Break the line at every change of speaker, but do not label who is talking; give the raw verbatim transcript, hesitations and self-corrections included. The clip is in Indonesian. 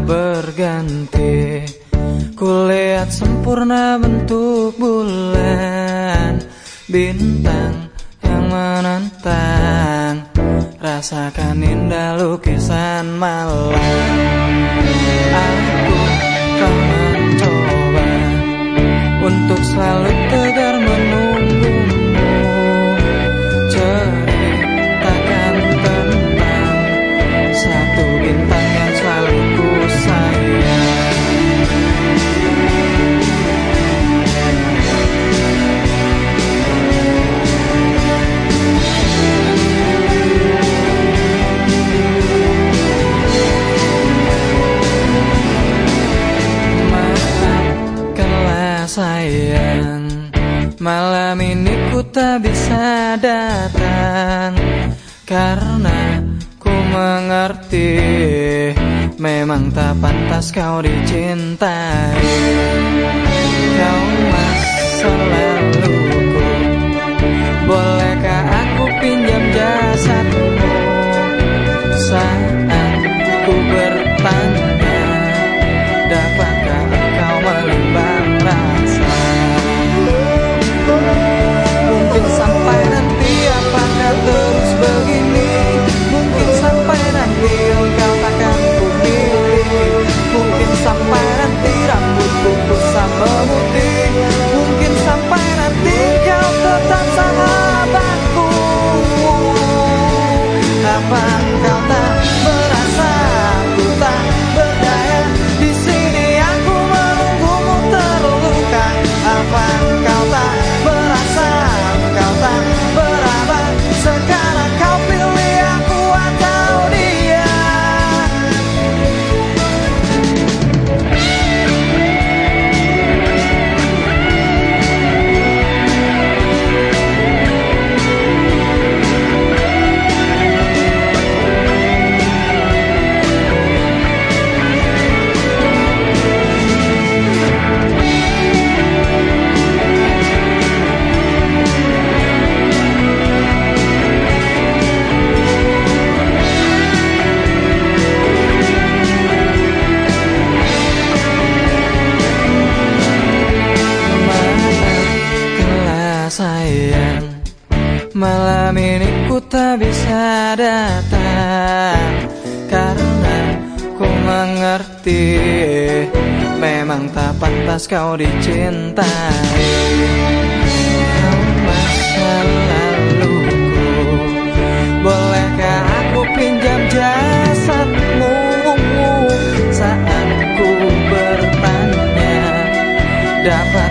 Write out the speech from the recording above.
berganti. Kulihat sempurna bentuk bulan, bintang yang menentang, rasakan indah lukisan malam. Aku kan mencoba untuk selalu tegar menunggumu, ceritakan tentang satu bintang yang selalu ku sayang. Sayang, malam ini ku tak bisa datang karena ku mengerti memang tak pantas kau dicintai. Kau masa laluku, bolehkah aku pinjam jasadmu saat ku bertanya, dapatkah engkau menimbang rasa? Mungkin sampai nanti apakah terus begini, mungkin sampai nanti engkau takkan ku pilih, mungkin sampai nanti rambutku kusam memutih, mungkin sampai nanti kau tetap sahabatku. Apa engkau tak merasa aku tak berdaya? Di sini aku menunggumu terluka. Apa engkau tak merasa engkau tak beraba? Sekarang kau pilih aku atau dia. Sayang, malam ini ku tak bisa datang karena ku mengerti memang tak pantas kau dicintai. Kau masa laluku, bolehkah aku pinjam jasadmu saat ku bertanya, dapat